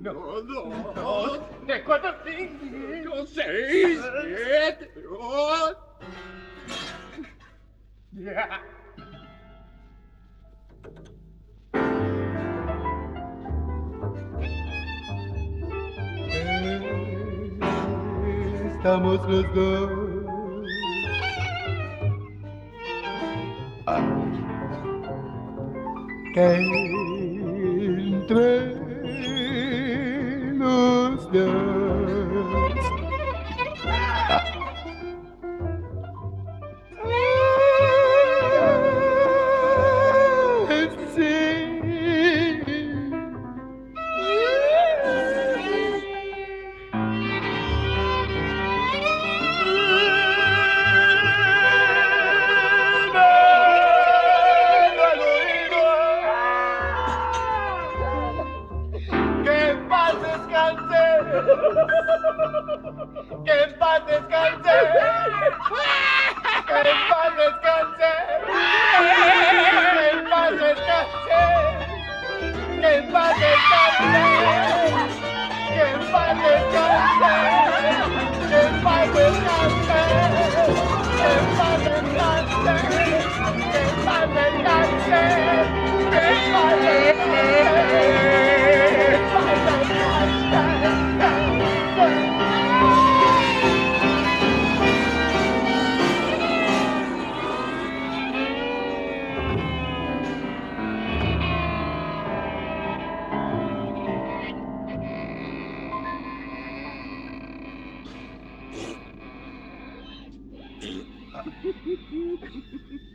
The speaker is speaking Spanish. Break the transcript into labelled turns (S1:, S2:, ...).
S1: dos, tres, cuatro, cinco, seis, siete, ocho. Ya.
S2: Estamos los dos. Que entre los dos.
S1: Que en paz descanse. Que en paz descanse. Que en paz descanse. Que en paz descanse. Que en paz descanse. Que en paz descanse. Que en paz descanse. Que en paz descanse. Que en paz descanse. Que en paz descanse.